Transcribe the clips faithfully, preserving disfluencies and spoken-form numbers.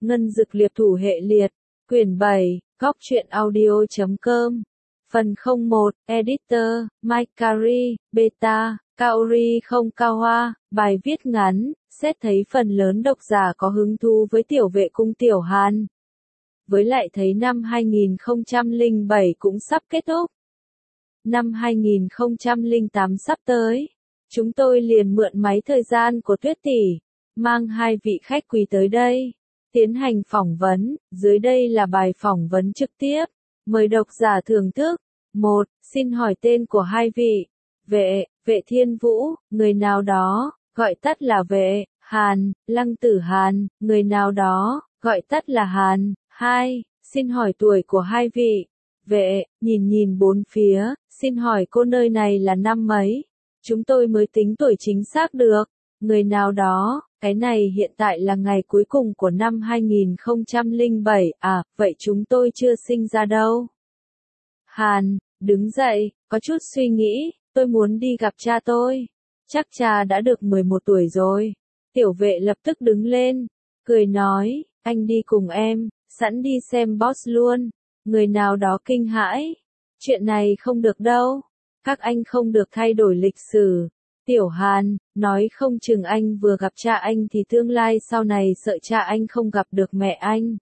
Ngân Dực Liệp Thủ Hệ Liệt, quyển bảy, góc truyện audio chấm com. Phần không một, Editor, Mike Carey, Beta, Kaori không cao hoa, bài viết ngắn, xét thấy phần lớn độc giả có hứng thú với tiểu vệ cung Tiểu Hàn. Với lại thấy năm hai nghìn không trăm lẻ bảy cũng sắp kết thúc. Năm hai nghìn không trăm lẻ tám sắp tới. Chúng tôi liền mượn máy thời gian của Tuyết tỷ, mang hai vị khách quý tới đây, tiến hành phỏng vấn. Dưới đây là bài phỏng vấn trực tiếp. Mời độc giả thưởng thức. một. Xin hỏi tên của hai vị. Vệ, Vệ Thiên Vũ, người nào đó, gọi tắt là Vệ. Hàn, Lăng Tử Hàn, người nào đó, gọi tắt là Hàn. hai. Xin hỏi tuổi của hai vị. Vệ, nhìn nhìn bốn phía, xin hỏi cô nơi này là năm mấy? Chúng tôi mới tính tuổi chính xác được. Người nào đó, cái này hiện tại là ngày cuối cùng của năm hai nghìn không trăm lẻ bảy, à, vậy chúng tôi chưa sinh ra đâu. Hàn, đứng dậy, có chút suy nghĩ, tôi muốn đi gặp cha tôi. Chắc cha đã được mười một tuổi rồi. Tiểu vệ lập tức đứng lên, cười nói, anh đi cùng em, sẵn đi xem boss luôn. Người nào đó kinh hãi. Chuyện này không được đâu. Các anh không được thay đổi lịch sử. Tiểu Hàn, nói không chừng anh vừa gặp cha anh thì tương lai sau này sợ cha anh không gặp được mẹ anh.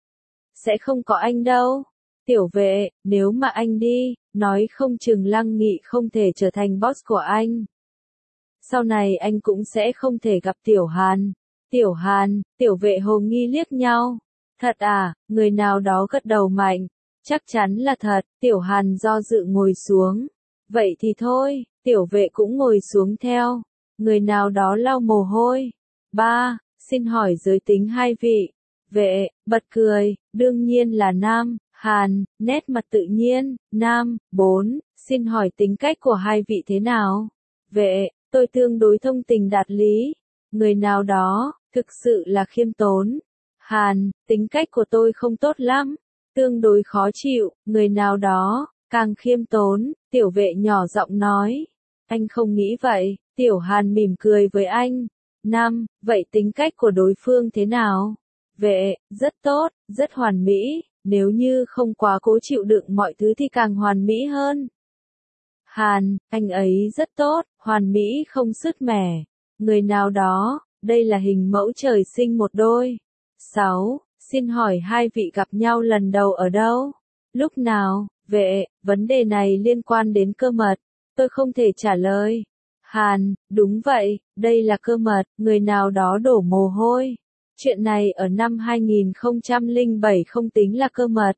Sẽ không có anh đâu. Tiểu vệ, nếu mà anh đi, nói không chừng Lăng Nghị không thể trở thành boss của anh. Sau này anh cũng sẽ không thể gặp Tiểu Hàn. Tiểu Hàn, tiểu vệ hồ nghi liếc nhau. Thật à, người nào đó gật đầu mạnh. Chắc chắn là thật. Tiểu Hàn do dự ngồi xuống. Vậy thì thôi, tiểu vệ cũng ngồi xuống theo. Người nào đó lau mồ hôi. ba. Xin hỏi giới tính hai vị. Vệ, bật cười, đương nhiên là nam. Hàn, nét mặt tự nhiên, nam. bốn. Xin hỏi tính cách của hai vị thế nào? Vệ, tôi tương đối thông tình đạt lý. Người nào đó, thực sự là khiêm tốn. Hàn, tính cách của tôi không tốt lắm. Tương đối khó chịu. Người nào đó, càng khiêm tốn. Tiểu vệ nhỏ giọng nói. Anh không nghĩ vậy. Tiểu Hàn mỉm cười với anh. năm. Vậy tính cách của đối phương thế nào? Vệ, rất tốt, rất hoàn mỹ. Nếu như không quá cố chịu đựng mọi thứ thì càng hoàn mỹ hơn. Hàn, anh ấy rất tốt, hoàn mỹ không sứt mẻ. Người nào đó, đây là hình mẫu trời sinh một đôi. sáu. Xin hỏi hai vị gặp nhau lần đầu ở đâu? Lúc nào? Vệ, vấn đề này liên quan đến cơ mật. Tôi không thể trả lời. Hàn, đúng vậy, đây là cơ mật. Người nào đó đổ mồ hôi. Chuyện này ở năm hai nghìn không trăm lẻ bảy không tính là cơ mật.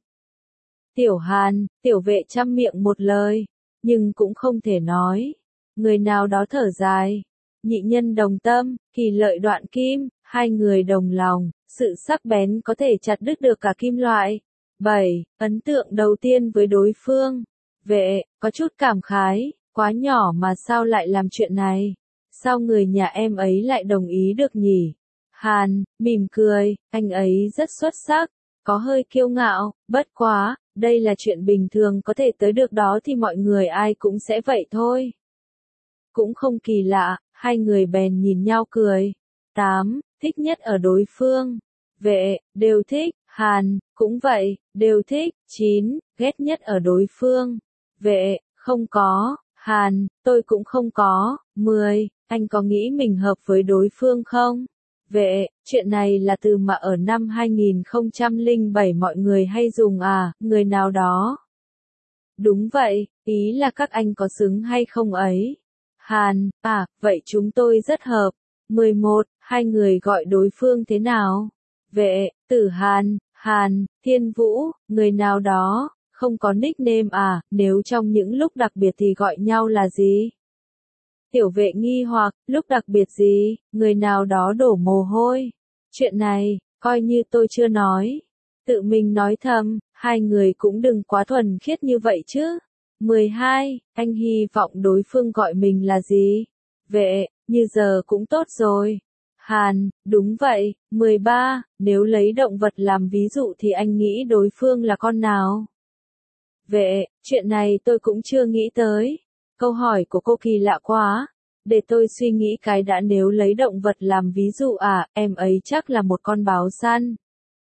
Tiểu Hàn, tiểu vệ chăm miệng một lời, nhưng cũng không thể nói. Người nào đó thở dài. Nhị nhân đồng tâm, kỳ lợi đoạn kim, hai người đồng lòng, sự sắc bén có thể chặt đứt được cả kim loại. bảy. Ấn tượng đầu tiên với đối phương. Vệ, có chút cảm khái, quá nhỏ mà sao lại làm chuyện này? Sao người nhà em ấy lại đồng ý được nhỉ? Hàn, mỉm cười, anh ấy rất xuất sắc, có hơi kiêu ngạo, bất quá, đây là chuyện bình thường, có thể tới được đó thì mọi người ai cũng sẽ vậy thôi. Cũng không kỳ lạ, hai người bèn nhìn nhau cười. tám. Thích nhất ở đối phương. Vệ, đều thích. Hàn, cũng vậy, đều thích. chín. Ghét nhất ở đối phương. Vệ, không có. Hàn, tôi cũng không có. mười. Anh có nghĩ mình hợp với đối phương không? Vệ, chuyện này là từ mà ở năm hai nghìn không trăm lẻ bảy mọi người hay dùng à, người nào đó. Đúng vậy, ý là các anh có xứng hay không ấy. Hàn, à, vậy chúng tôi rất hợp. mười một. Hai người gọi đối phương thế nào? Vệ, Tử Hàn, Hàn, Thiên Vũ, người nào đó, không có nickname à, nếu trong những lúc đặc biệt thì gọi nhau là gì? Tiểu vệ nghi hoặc, lúc đặc biệt gì? Người nào đó đổ mồ hôi. Chuyện này, coi như tôi chưa nói. Tự mình nói thầm, hai người cũng đừng quá thuần khiết như vậy chứ. mười hai. Anh hy vọng đối phương gọi mình là gì? Vệ, như giờ cũng tốt rồi. Hàn, đúng vậy. mười ba. Nếu lấy động vật làm ví dụ thì anh nghĩ đối phương là con nào? Vệ, chuyện này tôi cũng chưa nghĩ tới. Câu hỏi của cô kỳ lạ quá. Để tôi suy nghĩ cái đã, nếu lấy động vật làm ví dụ à, em ấy chắc là một con báo săn.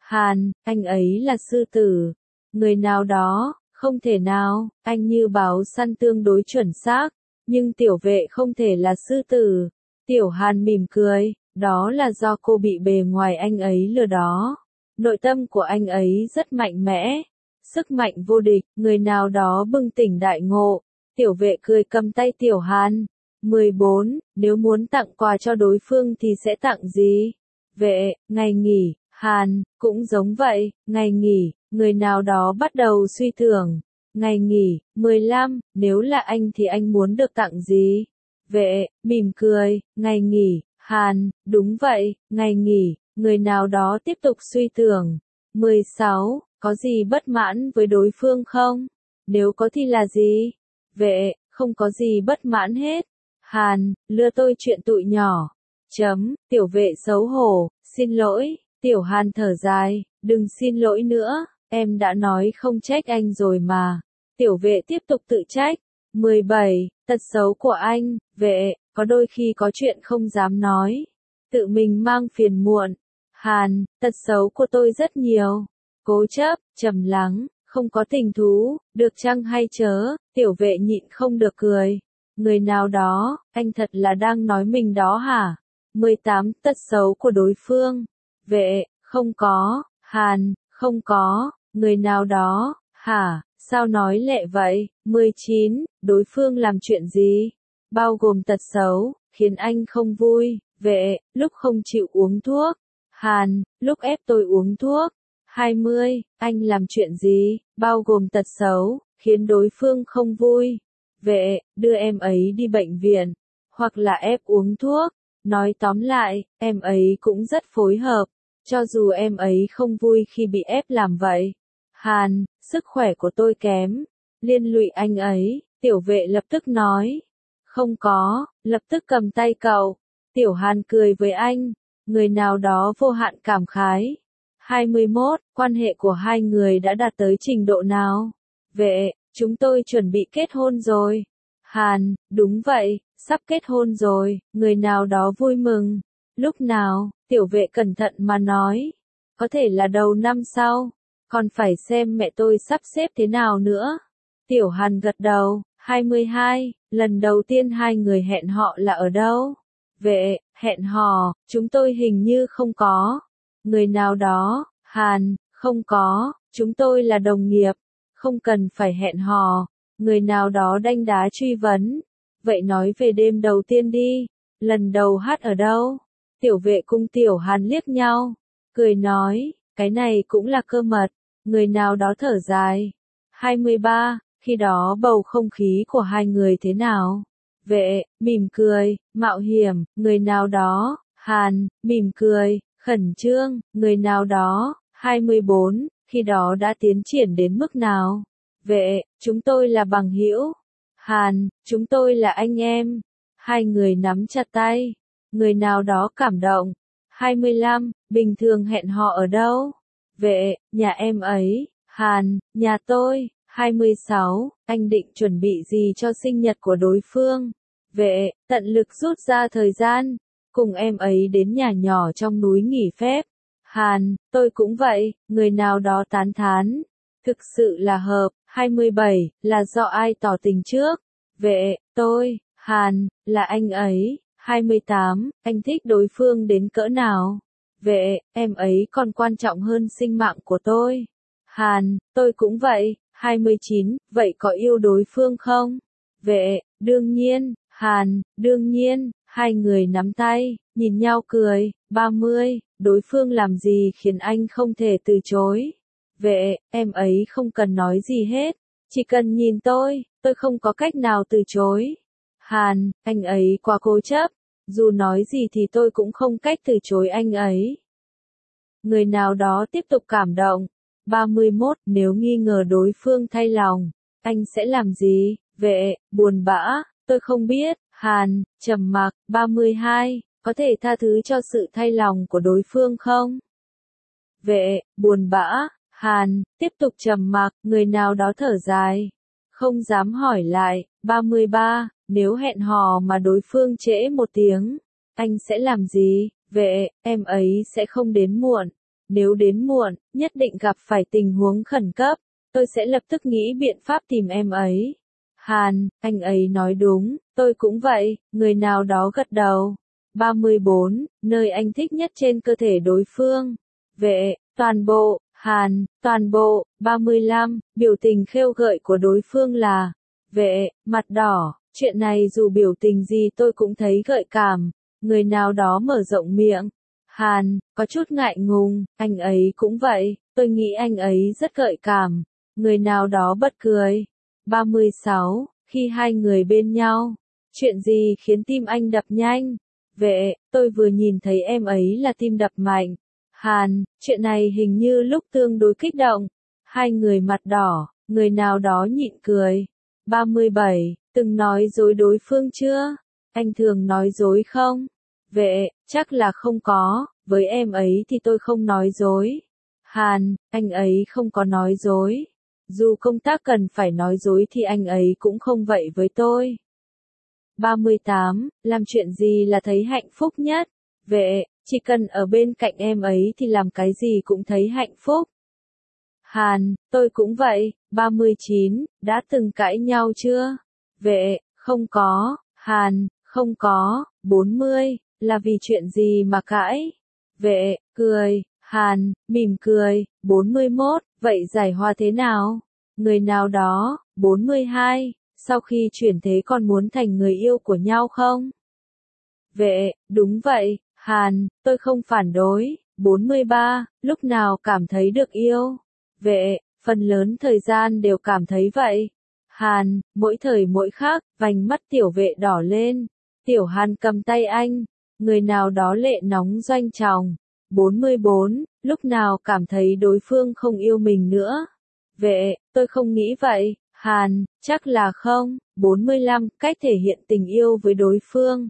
Hàn, anh ấy là sư tử. Người nào đó, không thể nào, anh như báo săn tương đối chuẩn xác, nhưng tiểu vệ không thể là sư tử. Tiểu Hàn mỉm cười, đó là do cô bị bề ngoài anh ấy lừa đó. Nội tâm của anh ấy rất mạnh mẽ, sức mạnh vô địch, người nào đó bừng tỉnh đại ngộ. Tiểu vệ cười cầm tay Tiểu Hàn. mười bốn, nếu muốn tặng quà cho đối phương thì sẽ tặng gì? Vệ, ngày nghỉ. Hàn, cũng giống vậy, ngày nghỉ, người nào đó bắt đầu suy tưởng. Ngày nghỉ. mười lăm, nếu là anh thì anh muốn được tặng gì? Vệ, mỉm cười, ngày nghỉ. Hàn, đúng vậy, ngày nghỉ, người nào đó tiếp tục suy tưởng. mười sáu, có gì bất mãn với đối phương không? Nếu có thì là gì? Vệ, không có gì bất mãn hết. Hàn, lừa tôi chuyện tụi nhỏ. Chấm, tiểu vệ xấu hổ, xin lỗi. Tiểu Hàn thở dài, đừng xin lỗi nữa, em đã nói không trách anh rồi mà. Tiểu vệ tiếp tục tự trách. mười bảy, tật xấu của anh. Vệ, có đôi khi có chuyện không dám nói. Tự mình mang phiền muộn. Hàn, tật xấu của tôi rất nhiều. Cố chấp, trầm lắng, không có tình thú, được chăng hay chớ? Tiểu vệ nhịn không được cười. Người nào đó, anh thật là đang nói mình đó hả? mười tám, tật xấu của đối phương. Vệ, không có. Hàn, không có. Người nào đó, hả? Sao nói lẹ vậy? mười chín, đối phương làm chuyện gì? Bao gồm tật xấu, khiến anh không vui. Vệ, lúc không chịu uống thuốc. Hàn, lúc ép tôi uống thuốc. hai mươi, anh làm chuyện gì? Bao gồm tật xấu, khiến đối phương không vui. Vệ, đưa em ấy đi bệnh viện. Hoặc là ép uống thuốc. Nói tóm lại, em ấy cũng rất phối hợp. Cho dù em ấy không vui khi bị ép làm vậy. Hàn, sức khỏe của tôi kém. Liên lụy anh ấy. Tiểu vệ lập tức nói. Không có, lập tức cầm tay cậu. Tiểu Hàn cười với anh. Người nào đó vô hạn cảm khái. hai mươi mốt, quan hệ của hai người đã đạt tới trình độ nào? Vệ, chúng tôi chuẩn bị kết hôn rồi. Hàn, đúng vậy, sắp kết hôn rồi. Người nào đó vui mừng. Lúc nào? Tiểu vệ cẩn thận mà nói. Có thể là đầu năm sau. Còn phải xem mẹ tôi sắp xếp thế nào nữa. Tiểu Hàn gật đầu. hai mươi hai, lần đầu tiên hai người hẹn họ là ở đâu? Vệ, hẹn hò, chúng tôi hình như không có. Người nào đó, Hàn, không có, chúng tôi là đồng nghiệp. Không cần phải hẹn hò. Người nào đó đanh đá truy vấn. Vậy nói về đêm đầu tiên đi. Lần đầu hát ở đâu? Tiểu vệ cùng Tiểu Hàn liếc nhau. Cười nói, cái này cũng là cơ mật. Người nào đó thở dài. hai mươi ba, khi đó bầu không khí của hai người thế nào? Vệ, mỉm cười, mạo hiểm, người nào đó. Hàn, mỉm cười, khẩn trương, người nào đó. hai mươi bốn, khi đó đã tiến triển đến mức nào? Vệ, chúng tôi là bằng hữu. Hàn, chúng tôi là anh em. Hai người nắm chặt tay. Người nào đó cảm động. hai mươi lăm, bình thường hẹn hò ở đâu? Vệ, nhà em ấy. Hàn, nhà tôi. hai mươi sáu, anh định chuẩn bị gì cho sinh nhật của đối phương? Vệ, tận lực rút ra thời gian. Cùng em ấy đến nhà nhỏ trong núi nghỉ phép. Hàn, tôi cũng vậy. Người nào đó tán thán. Thực sự là hợp. hai mươi bảy, là do ai tỏ tình trước? Vệ, tôi. Hàn, là anh ấy. hai mươi tám, anh thích đối phương đến cỡ nào? Vệ, em ấy còn quan trọng hơn sinh mạng của tôi. Hàn, tôi cũng vậy. hai mươi chín, vậy có yêu đối phương không? Vệ, đương nhiên. Hàn, đương nhiên. Hai người nắm tay, nhìn nhau cười. ba mươi, đối phương làm gì khiến anh không thể từ chối? Vệ, em ấy không cần nói gì hết. Chỉ cần nhìn tôi, tôi không có cách nào từ chối. Hàn, anh ấy quá cố chấp. Dù nói gì thì tôi cũng không cách từ chối anh ấy. Người nào đó tiếp tục cảm động. ba mươi mốt, nếu nghi ngờ đối phương thay lòng, anh sẽ làm gì? Vệ, buồn bã, tôi không biết. Hàn, trầm mặc. ba mươi hai, có thể tha thứ cho sự thay lòng của đối phương không? Vệ, buồn bã. Hàn, tiếp tục trầm mặc. Người nào đó thở dài. Không dám hỏi lại. ba mươi ba, nếu hẹn hò mà đối phương trễ một tiếng, anh sẽ làm gì? Vệ, em ấy sẽ không đến muộn. nếu đến muộn, nhất định gặp phải tình huống khẩn cấp, tôi sẽ lập tức nghĩ biện pháp tìm em ấy. Hàn, anh ấy nói đúng, tôi cũng vậy, người nào đó gật đầu. ba mươi bốn, nơi anh thích nhất trên cơ thể đối phương. Vệ, toàn bộ, Hàn, toàn bộ. ba mươi lăm, biểu tình khêu gợi của đối phương là. Vệ, mặt đỏ, chuyện này dù biểu tình gì tôi cũng thấy gợi cảm. Người nào đó mở rộng miệng. Hàn, có chút ngại ngùng, anh ấy cũng vậy, tôi nghĩ anh ấy rất gợi cảm. Người nào đó bật cười. ba mươi sáu, khi hai người bên nhau, chuyện gì khiến tim anh đập nhanh? Vệ, tôi vừa nhìn thấy em ấy là tim đập mạnh. Hàn, chuyện này hình như lúc tương đối kích động. Hai người mặt đỏ, người nào đó nhịn cười. ba mươi bảy, từng nói dối đối phương chưa? Anh thường nói dối không? Vệ, chắc là không có, với em ấy thì tôi không nói dối. Hàn, anh ấy không có nói dối. Dù công tác cần phải nói dối thì anh ấy cũng không vậy với tôi. ba mươi tám, làm chuyện gì là thấy hạnh phúc nhất? Vệ, chỉ cần ở bên cạnh em ấy thì làm cái gì cũng thấy hạnh phúc. Hàn, tôi cũng vậy. ba mươi chín, đã từng cãi nhau chưa? Vệ, không có. Hàn, không có. bốn mươi, là vì chuyện gì mà cãi? Vệ, cười. Hàn, mỉm cười. bốn mươi mốt, vậy giải hòa thế nào? Người nào đó. bốn mươi hai, sau khi chuyển thế còn muốn thành người yêu của nhau không? Vệ, đúng vậy. Hàn, tôi không phản đối. bốn mươi ba, lúc nào cảm thấy được yêu? Vệ, phần lớn thời gian đều cảm thấy vậy. Hàn, mỗi thời mỗi khác, vành mắt tiểu vệ đỏ lên. Tiểu Hàn cầm tay anh. Người nào đó lệ nóng doanh tròng. bốn mươi bốn, lúc nào cảm thấy đối phương không yêu mình nữa? Vệ, tôi không nghĩ vậy. Hàn, chắc là không. bốn mươi lăm, cách thể hiện tình yêu với đối phương.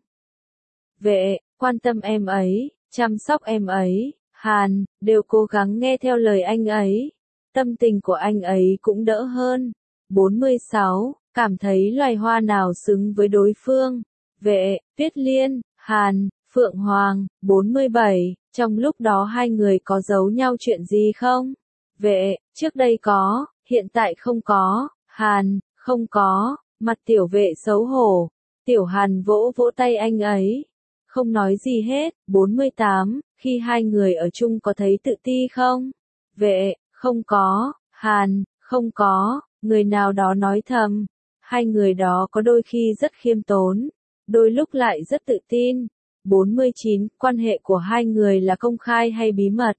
Vệ, quan tâm em ấy, chăm sóc em ấy. Hàn, đều cố gắng nghe theo lời anh ấy. Tâm tình của anh ấy cũng đỡ hơn. bốn mươi sáu, cảm thấy loài hoa nào xứng với đối phương? Vệ, Tuyết Liên. Hàn, Phượng Hoàng. bốn mươi bảy, trong lúc đó hai người có giấu nhau chuyện gì không? Vệ, trước đây có, hiện tại không có. Hàn, không có. Mặt tiểu vệ xấu hổ. Tiểu Hàn vỗ vỗ tay anh ấy. Không nói gì hết. bốn mươi tám, khi hai người ở chung có thấy tự ti không? Vệ, không có. Hàn, không có. Người nào đó nói thầm. Hai người đó có đôi khi rất khiêm tốn, đôi lúc lại rất tự tin. bốn mươi chín, quan hệ của hai người là công khai hay bí mật?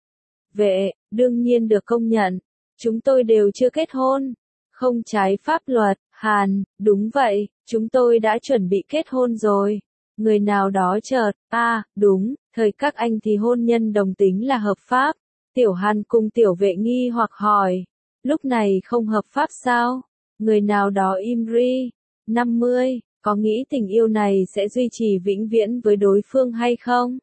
Vệ, đương nhiên được công nhận. Chúng tôi đều chưa kết hôn. Không trái pháp luật. Hàn, đúng vậy, chúng tôi đã chuẩn bị kết hôn rồi. Người nào đó chợt, à, đúng, thời các anh thì hôn nhân đồng tính là hợp pháp. Tiểu Hàn cùng tiểu vệ nghi hoặc hỏi. Lúc này không hợp pháp sao? Người nào đó im ri. năm mươi, có nghĩ tình yêu này sẽ duy trì vĩnh viễn với đối phương hay không?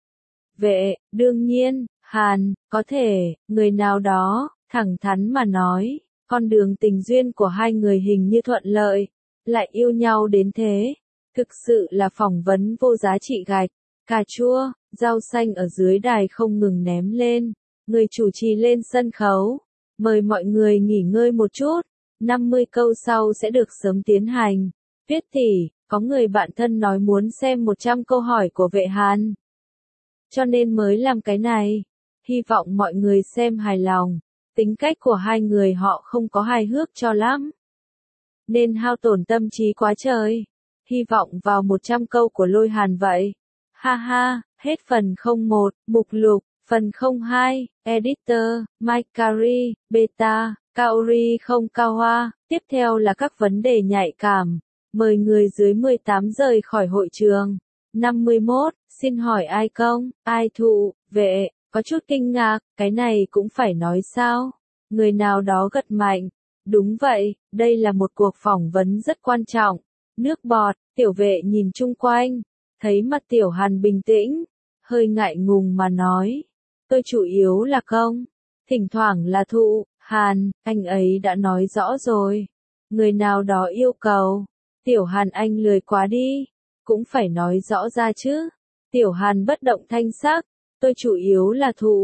Vệ, đương nhiên. Hàn, có thể. Người nào đó, thẳng thắn mà nói, con đường tình duyên của hai người hình như thuận lợi, lại yêu nhau đến thế. Thực sự là phỏng vấn vô giá trị gạch. Cà chua, rau xanh ở dưới đài không ngừng ném lên. Người chủ trì lên sân khấu. Mời mọi người nghỉ ngơi một chút. năm mươi câu sau sẽ được sớm tiến hành. Viết tỷ, có người bạn thân nói muốn xem một trăm câu hỏi của Vệ Hàn. Cho nên mới làm cái này. Hy vọng mọi người xem hài lòng. Tính cách của hai người họ không có hài hước cho lắm, nên hao tổn tâm trí quá trời. Hy vọng vào một trăm câu của Lôi Hàn vậy. Ha ha, hết phần không một, mục lục, phần không hai, editor, Mike Carey, beta, Kaori không Kawa. Tiếp theo là các vấn đề nhạy cảm. Mời người dưới mười tám rời khỏi hội trường. năm mươi mốt, xin hỏi ai công, ai thụ? Vệ, có chút kinh ngạc, cái này cũng phải nói sao? Người nào đó gật mạnh. Đúng vậy, đây là một cuộc phỏng vấn rất quan trọng. Nước bọt, tiểu vệ nhìn chung quanh, thấy mặt tiểu Hàn bình tĩnh, hơi ngại ngùng mà nói. Tôi chủ yếu là công, thỉnh thoảng là thụ. Hàn, anh ấy đã nói rõ rồi. Người nào đó yêu cầu. Tiểu Hàn, anh lười quá đi. Cũng phải nói rõ ra chứ. Tiểu Hàn bất động thanh sắc. Tôi chủ yếu là thụ.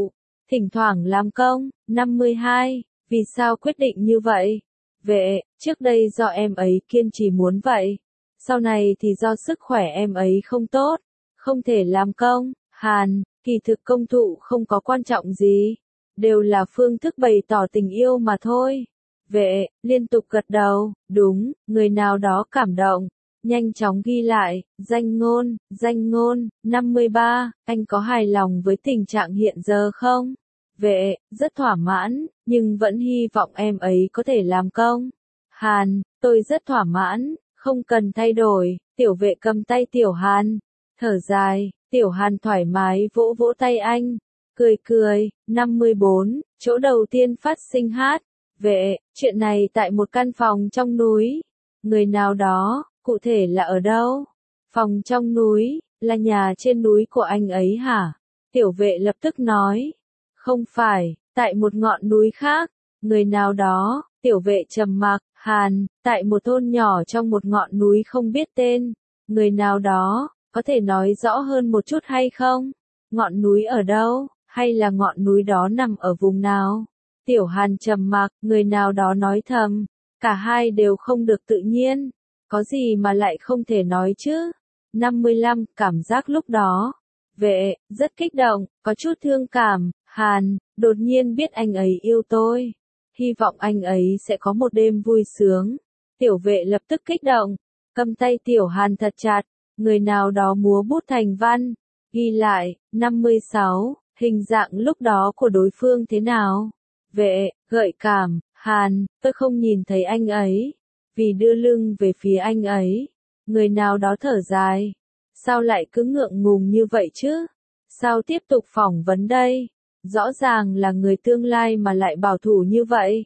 thỉnh thoảng làm công. năm mươi hai. Vì sao quyết định như vậy? Vệ, trước đây do em ấy kiên trì muốn vậy. Sau này thì do sức khỏe em ấy không tốt, không thể làm công. Hàn, kỳ thực công thụ không có quan trọng gì. Đều là phương thức bày tỏ tình yêu mà thôi. Vệ, liên tục gật đầu, đúng, người nào đó cảm động. Nhanh chóng ghi lại, danh ngôn, danh ngôn. năm mươi ba. Anh có hài lòng với tình trạng hiện giờ không? Vệ, rất thỏa mãn, nhưng vẫn hy vọng em ấy có thể làm công. Hàn, tôi rất thỏa mãn, không cần thay đổi. Tiểu vệ cầm tay Tiểu Hàn, thở dài. Tiểu Hàn thoải mái vỗ vỗ tay anh, cười cười. năm mươi bốn. Chỗ đầu tiên phát sinh hát. Vệ, chuyện này tại một căn phòng trong núi. Người nào đó, cụ thể là ở đâu? Phòng trong núi, là nhà trên núi của anh ấy hả? Tiểu vệ lập tức nói. Không phải, tại một ngọn núi khác. Người nào đó, tiểu vệ trầm mặc. Hàn, tại một thôn nhỏ trong một ngọn núi không biết tên. Người nào đó, có thể nói rõ hơn một chút hay không? Ngọn núi ở đâu, hay là ngọn núi đó nằm ở vùng nào? Tiểu Hàn trầm mặc, người nào đó nói thầm. Cả hai đều không được tự nhiên. Có gì mà lại không thể nói chứ? năm mươi lăm. Cảm giác lúc đó. Vệ, rất kích động, có chút thương cảm. Hàn, đột nhiên biết anh ấy yêu tôi. Hy vọng anh ấy sẽ có một đêm vui sướng. Tiểu vệ lập tức kích động. Cầm tay Tiểu Hàn thật chặt. Người nào đó múa bút thành văn. Ghi lại. năm mươi sáu. Hình dạng lúc đó của đối phương thế nào? Vệ, gợi cảm. Hàn, tôi không nhìn thấy anh ấy. Vì đưa lưng về phía anh ấy. Người nào đó thở dài. Sao lại cứ ngượng ngùng như vậy chứ? Sao tiếp tục phỏng vấn đây? Rõ ràng là người tương lai mà lại bảo thủ như vậy.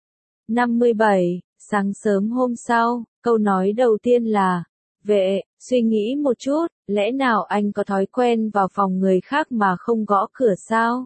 năm mươi bảy. Sáng sớm hôm sau, câu nói đầu tiên là. Vệ, suy nghĩ một chút, lẽ nào anh có thói quen vào phòng người khác mà không gõ cửa sao?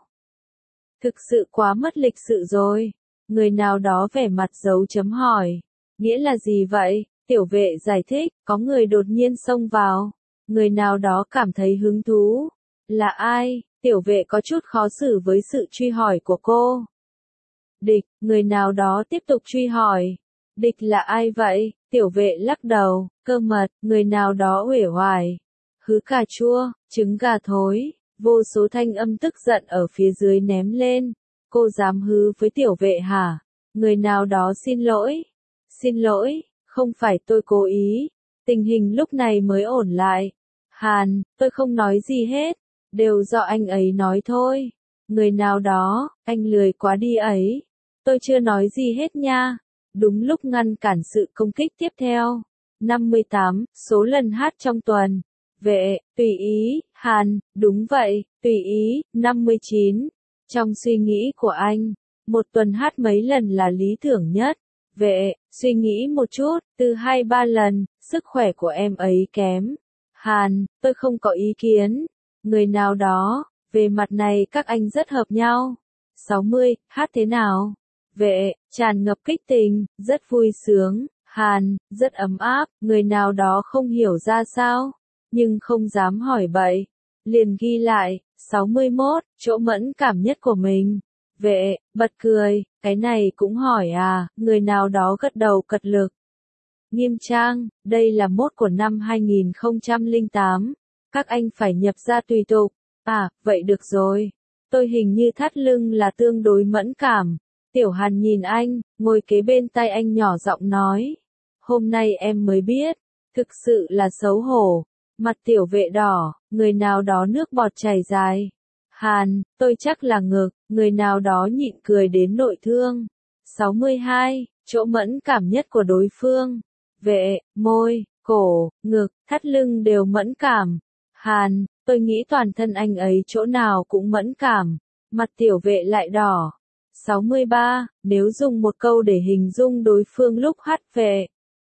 Thực sự quá mất lịch sự rồi. Người nào đó vẻ mặt dấu chấm hỏi. Nghĩa là gì vậy? Tiểu vệ giải thích, có người đột nhiên xông vào. Người nào đó cảm thấy hứng thú. Là ai? Tiểu vệ có chút khó xử với sự truy hỏi của cô. Địch, người nào đó tiếp tục truy hỏi. Địch là ai vậy? Tiểu vệ lắc đầu. Cơ mật, người nào đó uể oải. Hứ cà chua, trứng gà thối. Vô số thanh âm tức giận ở phía dưới ném lên. Cô dám hứ với tiểu vệ hả? Người nào đó xin lỗi. Xin lỗi, không phải tôi cố ý. Tình hình lúc này mới ổn lại. Hàn, tôi không nói gì hết. Đều do anh ấy nói thôi. Người nào đó, anh lười quá đi ấy. Tôi chưa nói gì hết nha. Đúng lúc ngăn cản sự công kích tiếp theo. năm mươi tám. Số lần hát trong tuần. Vệ, tùy ý. Hàn, đúng vậy, tùy ý. năm mươi chín. Trong suy nghĩ của anh, một tuần hát mấy lần là lý tưởng nhất. Vệ, suy nghĩ một chút, từ hai ba lần, sức khỏe của em ấy kém. Hàn, tôi không có ý kiến. Người nào đó, về mặt này các anh rất hợp nhau. sáu mươi. Hát thế nào? Vệ, tràn ngập kích tình, rất vui sướng. Hàn, rất ấm áp. Người nào đó không hiểu ra sao, nhưng không dám hỏi bậy. Liền ghi lại. sáu mươi mốt. Chỗ mẫn cảm nhất của mình. Vệ, bật cười, cái này cũng hỏi à? Người nào đó gật đầu cật lực. Nghiêm trang, đây là mốt của năm hai nghìn không trăm lẻ tám. Các anh phải nhập ra tùy tục. À, vậy được rồi. Tôi hình như thắt lưng là tương đối mẫn cảm. Tiểu Hàn nhìn anh, ngồi kế bên tay anh nhỏ giọng nói. Hôm nay em mới biết. Thực sự là xấu hổ. Mặt tiểu vệ đỏ, người nào đó nước bọt chảy dài. Hàn, tôi chắc là ngực, người nào đó nhịn cười đến nội thương. sáu mươi hai. Chỗ mẫn cảm nhất của đối phương. Vệ, môi, cổ, ngực, thắt lưng đều mẫn cảm. Hàn, tôi nghĩ toàn thân anh ấy chỗ nào cũng mẫn cảm. Mặt tiểu vệ lại đỏ. sáu mươi ba. Nếu dùng một câu để hình dung đối phương lúc hát. Vệ,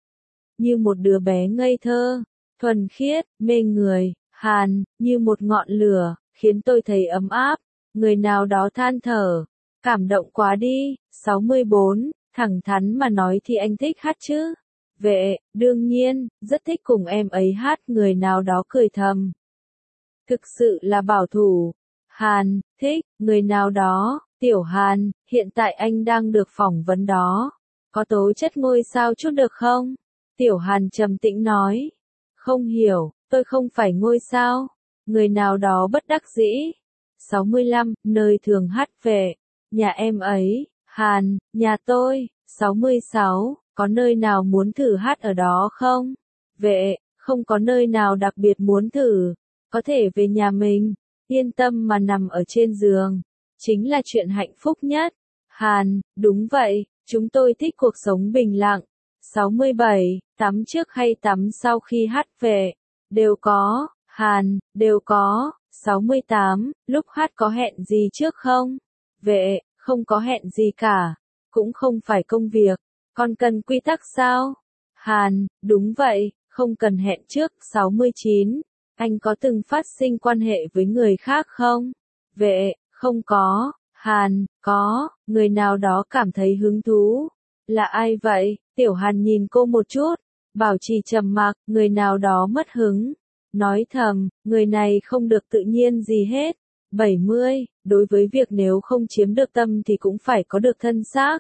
như một đứa bé ngây thơ, thuần khiết, mê người. Hàn, như một ngọn lửa, khiến tôi thấy ấm áp. Người nào đó than thở. Cảm động quá đi. sáu mươi bốn. Thẳng thắn mà nói thì anh thích hát chứ? Vệ, đương nhiên, rất thích cùng em ấy hát. Người nào đó cười thầm. Thực sự là bảo thủ. Hàn, thích, người nào đó, Tiểu Hàn, hiện tại anh đang được phỏng vấn đó. Có tố chất ngôi sao chút được không? Tiểu Hàn trầm tĩnh nói. Không hiểu, tôi không phải ngôi sao. Người nào đó bất đắc dĩ. sáu mươi lăm, nơi thường hát về. Nhà em ấy, Hàn, nhà tôi. sáu mươi sáu, có nơi nào muốn thử hát ở đó không? Vệ, không có nơi nào đặc biệt muốn thử. Có thể về nhà mình, yên tâm mà nằm ở trên giường. Chính là chuyện hạnh phúc nhất. Hàn, đúng vậy, chúng tôi thích cuộc sống bình lặng. sáu mươi bảy, tắm trước hay tắm sau khi hát về? Đều có, Hàn, đều có. sáu mươi tám, lúc hát có hẹn gì trước không? Vệ, không có hẹn gì cả. Cũng không phải công việc. Còn cần quy tắc sao? Hàn, đúng vậy, không cần hẹn trước. sáu mươi chín, anh có từng phát sinh quan hệ với người khác không? Vệ, không có. Hàn, có, người nào đó cảm thấy hứng thú. Là ai vậy? Tiểu Hàn nhìn cô một chút. Bảo trì trầm mặc, người nào đó mất hứng. Nói thầm, người này không được tự nhiên gì hết. bảy mươi, đối với việc nếu không chiếm được tâm thì cũng phải có được thân xác.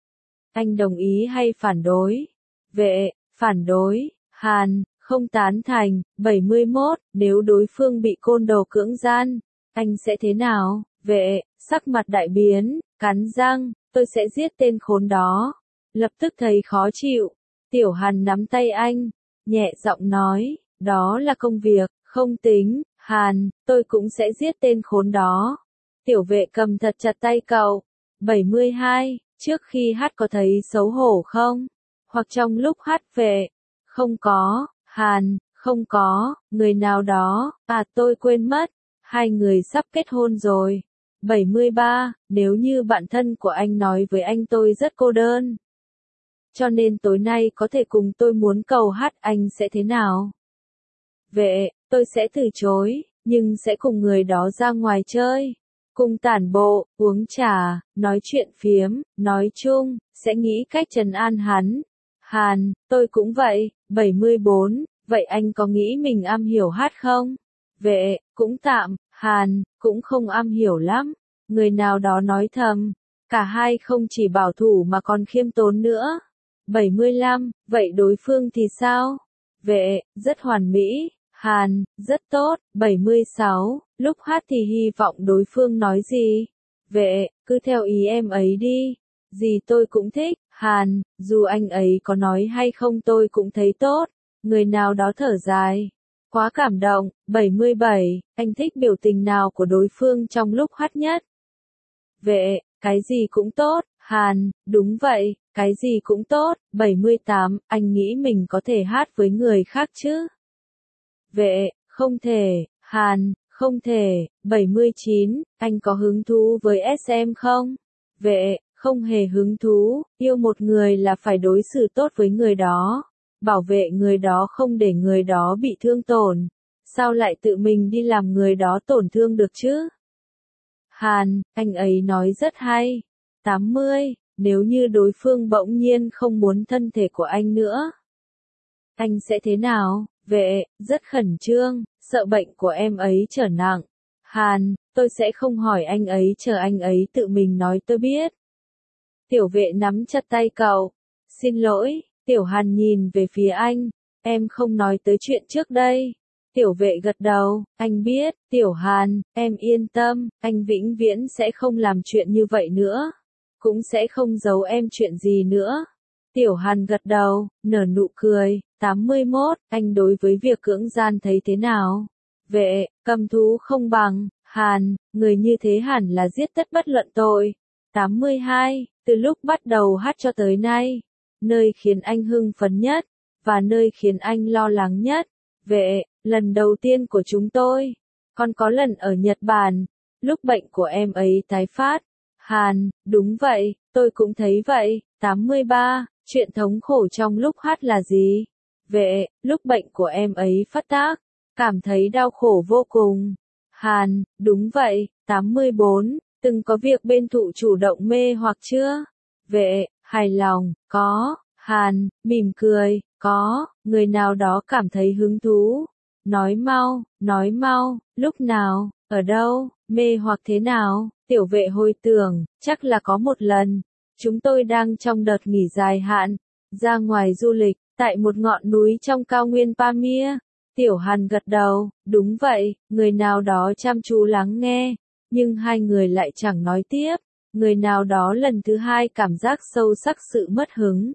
Anh đồng ý hay phản đối? Vệ, phản đối. Hàn, không tán thành. bảy mươi mốt, nếu đối phương bị côn đồ cưỡng gian, anh sẽ thế nào? Vệ, sắc mặt đại biến, cắn răng, tôi sẽ giết tên khốn đó. Lập tức thấy khó chịu. Tiểu Hàn nắm tay anh, nhẹ giọng nói, đó là công việc, không tính. Hàn, tôi cũng sẽ giết tên khốn đó. Tiểu Vệ cầm thật chặt tay cậu. bảy mươi hai, trước khi hát có thấy xấu hổ không? Hoặc trong lúc hát về? Không có. Hàn, không có. Người nào đó, à tôi quên mất. Hai người sắp kết hôn rồi. bảy mươi ba, nếu như bạn thân của anh nói với anh tôi rất cô đơn. Cho nên tối nay có thể cùng tôi muốn cầu hát, anh sẽ thế nào? Vệ, tôi sẽ từ chối, nhưng sẽ cùng người đó ra ngoài chơi. Cùng tản bộ, uống trà, nói chuyện phiếm, nói chung, sẽ nghĩ cách trấn an hắn. Hàn, tôi cũng vậy. bảy mươi bốn, vậy anh có nghĩ mình am hiểu hát không? Vệ, cũng tạm. Hàn, cũng không am hiểu lắm. Người nào đó nói thầm. Cả hai không chỉ bảo thủ mà còn khiêm tốn nữa. bảy mươi lăm, vậy đối phương thì sao? Vệ, rất hoàn mỹ. Hàn, rất tốt. bảy mươi sáu, lúc hát thì hy vọng đối phương nói gì? Vệ, cứ theo ý em ấy đi. Gì tôi cũng thích. Hàn, dù anh ấy có nói hay không tôi cũng thấy tốt. Người nào đó thở dài. Quá cảm động. bảy mươi bảy, anh thích biểu tình nào của đối phương trong lúc hát nhất? Vệ, cái gì cũng tốt. Hàn, đúng vậy, cái gì cũng tốt. bảy mươi tám, anh nghĩ mình có thể hát với người khác chứ? Vệ, không thể. Hàn, không thể. bảy mươi chín, anh có hứng thú với ét em không? Vệ, không hề hứng thú. Yêu một người là phải đối xử tốt với người đó. Bảo vệ người đó, không để người đó bị thương tổn. Sao lại tự mình đi làm người đó tổn thương được chứ? Hàn, anh ấy nói rất hay. tám mươi, nếu như đối phương bỗng nhiên không muốn thân thể của anh nữa, anh sẽ thế nào? Vệ, rất khẩn trương, sợ bệnh của em ấy trở nặng. Hàn, tôi sẽ không hỏi anh ấy, chờ anh ấy tự mình nói tôi biết. Tiểu Vệ nắm chặt tay cậu. Xin lỗi. Tiểu Hàn nhìn về phía anh. Em không nói tới chuyện trước đây. Tiểu Vệ gật đầu. Anh biết. Tiểu Hàn, em yên tâm, anh vĩnh viễn sẽ không làm chuyện như vậy nữa. Cũng sẽ không giấu em chuyện gì nữa. Tiểu Hàn gật đầu, nở nụ cười. tám mươi mốt, anh đối với việc cưỡng gian thấy thế nào? Vệ, cầm thú không bằng. Hàn, người như thế hẳn là giết tất bất luận tội. tám mươi hai, từ lúc bắt đầu hát cho tới nay, nơi khiến anh hưng phấn nhất, và nơi khiến anh lo lắng nhất. Vệ, lần đầu tiên của chúng tôi, còn có lần ở Nhật Bản, lúc bệnh của em ấy tái phát. Hàn, đúng vậy, tôi cũng thấy vậy. tám mươi ba, chuyện thống khổ trong lúc hát là gì? Vệ, lúc bệnh của em ấy phát tác, cảm thấy đau khổ vô cùng. Hàn, đúng vậy. tám mươi bốn, từng có việc bên thụ chủ động mê hoặc chưa? Vệ, hài lòng, có. Hàn, mỉm cười, có. Người nào đó cảm thấy hứng thú. Nói mau, nói mau, lúc nào, ở đâu? Mê hoặc thế nào? Tiểu vệ hồi tưởng, chắc là có một lần. Chúng tôi đang trong đợt nghỉ dài hạn, ra ngoài du lịch, tại một ngọn núi trong cao nguyên Pamir. Tiểu Hàn gật đầu, đúng vậy, người nào đó chăm chú lắng nghe, nhưng hai người lại chẳng nói tiếp. Người nào đó lần thứ hai cảm giác sâu sắc sự mất hứng.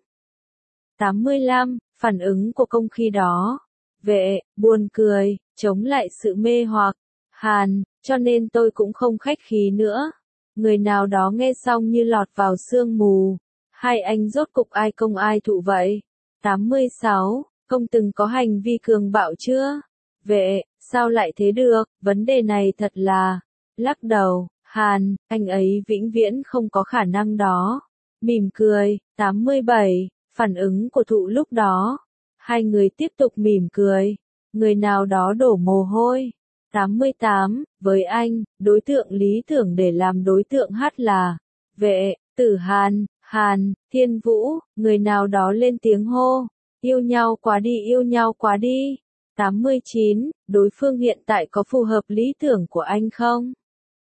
tám mươi lăm. Phản ứng của công khi đó. Vệ, buồn cười, chống lại sự mê hoặc. Hàn, cho nên tôi cũng không khách khí nữa. Người nào đó nghe xong như lọt vào sương mù. Hai anh rốt cục ai công ai thụ vậy? tám mươi sáu. Công từng có hành vi cường bạo chưa? Vệ, sao lại thế được? Vấn đề này thật là... Lắc đầu, Hàn, anh ấy vĩnh viễn không có khả năng đó. Mỉm cười, tám mươi bảy. Phản ứng của thụ lúc đó. Hai người tiếp tục mỉm cười. Người nào đó đổ mồ hôi. tám mươi tám. Với anh, đối tượng lý tưởng để làm đối tượng hát là Vệ, Tử Hàn, Hàn, Thiên Vũ. Người nào đó lên tiếng hô. Yêu nhau quá đi, yêu nhau quá đi. tám mươi chín. Đối phương hiện tại có phù hợp lý tưởng của anh không?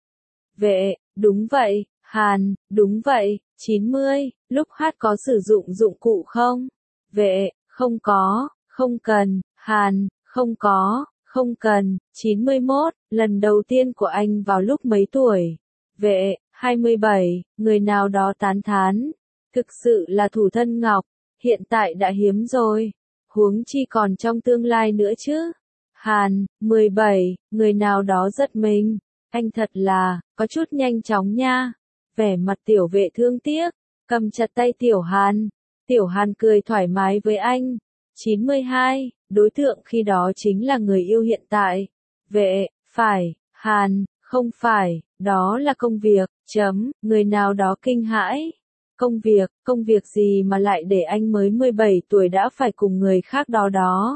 Vệ, đúng vậy. Hàn, đúng vậy. chín mươi. Lúc hát có sử dụng dụng cụ không? Vệ, không có, không cần. Hàn, không có, không cần. chín mươi mốt. Lần đầu tiên của anh vào lúc mấy tuổi? Vệ, hai mươi bảy. Người nào đó tán thán. Thực sự là thủ thân ngọc. Hiện tại đã hiếm rồi. Huống chi còn trong tương lai nữa chứ. Hàn, mười bảy. Người nào đó giật mình. Anh thật là, có chút nhanh chóng nha. Vẻ mặt tiểu vệ thương tiếc, cầm chặt tay tiểu Hàn. Tiểu Hàn cười thoải mái với anh. chín mươi hai. Đối tượng khi đó chính là người yêu hiện tại. Vệ, phải. Hàn, không phải, đó là công việc. Chấm, người nào đó kinh hãi. Công việc, công việc gì mà lại để anh mới mười bảy tuổi đã phải cùng người khác đó đó.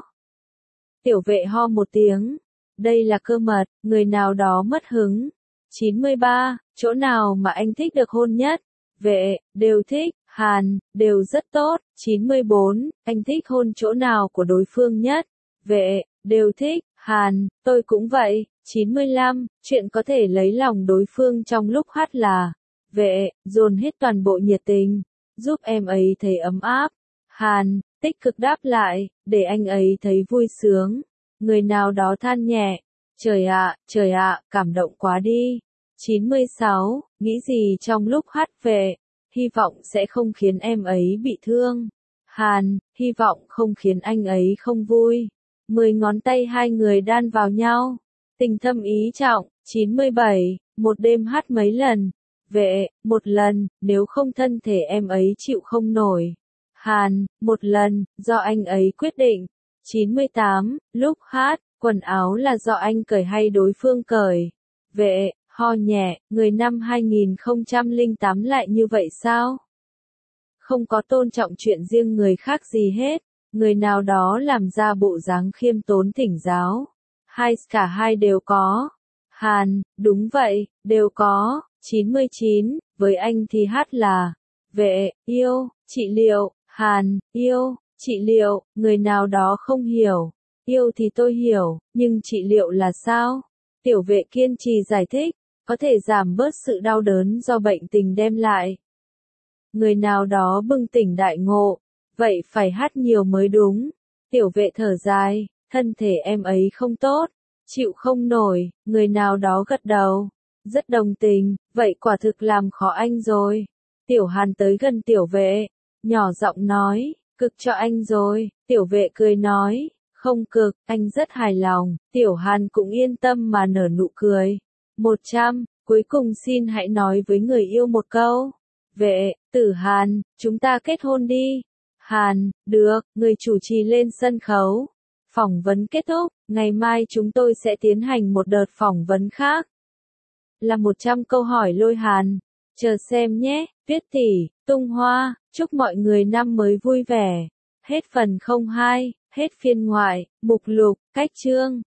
Tiểu vệ ho một tiếng. Đây là cơ mật, người nào đó mất hứng. chín mươi ba. Chỗ nào mà anh thích được hôn nhất? Vệ, đều thích. Hàn, đều rất tốt. chín mươi bốn. Anh thích hôn chỗ nào của đối phương nhất? Vệ, đều thích. Hàn, tôi cũng vậy. chín mươi lăm. Chuyện có thể lấy lòng đối phương trong lúc hát là Vệ, dồn hết toàn bộ nhiệt tình, giúp em ấy thấy ấm áp. Hàn, tích cực đáp lại, để anh ấy thấy vui sướng. Người nào đó than nhẹ. Trời ạ, trời ạ, cảm động quá đi. chín mươi sáu. Nghĩ gì trong lúc hát? Vệ, hy vọng sẽ không khiến em ấy bị thương. Hàn, hy vọng không khiến anh ấy không vui. Mười ngón tay hai người đan vào nhau. Tình thâm ý trọng. chín mươi bảy. Một đêm hát mấy lần? Vệ, một lần, nếu không thân thể em ấy chịu không nổi. Hàn, một lần, do anh ấy quyết định. chín mươi tám. Lúc hát, quần áo là do anh cởi hay đối phương cởi? Vệ, ho nhẹ, người năm hai nghìn không trăm lẻ tám lại như vậy sao? Không có tôn trọng chuyện riêng người khác gì hết. Người nào đó làm ra bộ dáng khiêm tốn thỉnh giáo. Hai, cả hai đều có. Hàn, đúng vậy, đều có. chín mươi chín. Với anh thì hát là Vệ, yêu, trị liệu. Hàn, yêu, trị liệu. Người nào đó không hiểu. Yêu thì tôi hiểu, nhưng trị liệu là sao? Tiểu vệ kiên trì giải thích, có thể giảm bớt sự đau đớn do bệnh tình đem lại. Người nào đó bừng tỉnh đại ngộ, vậy phải hát nhiều mới đúng. Tiểu vệ thở dài, thân thể em ấy không tốt, chịu không nổi. Người nào đó gật đầu, rất đồng tình, vậy quả thực làm khó anh rồi. Tiểu Hàn tới gần tiểu vệ, nhỏ giọng nói, cực cho anh rồi. Tiểu vệ cười nói, không cực, anh rất hài lòng. Tiểu Hàn cũng yên tâm mà nở nụ cười. một trăm. Cuối cùng xin hãy nói với người yêu một câu. Vệ, Tử Hàn, chúng ta kết hôn đi. Hàn, được, người chủ trì lên sân khấu. Phỏng vấn kết thúc, ngày mai chúng tôi sẽ tiến hành một đợt phỏng vấn khác. Là một trăm câu hỏi lôi Hàn. Chờ xem nhé, Tuyết tỷ, tung hoa, chúc mọi người năm mới vui vẻ. Hết phần không hai, hết phiên ngoại, mục lục, cách chương.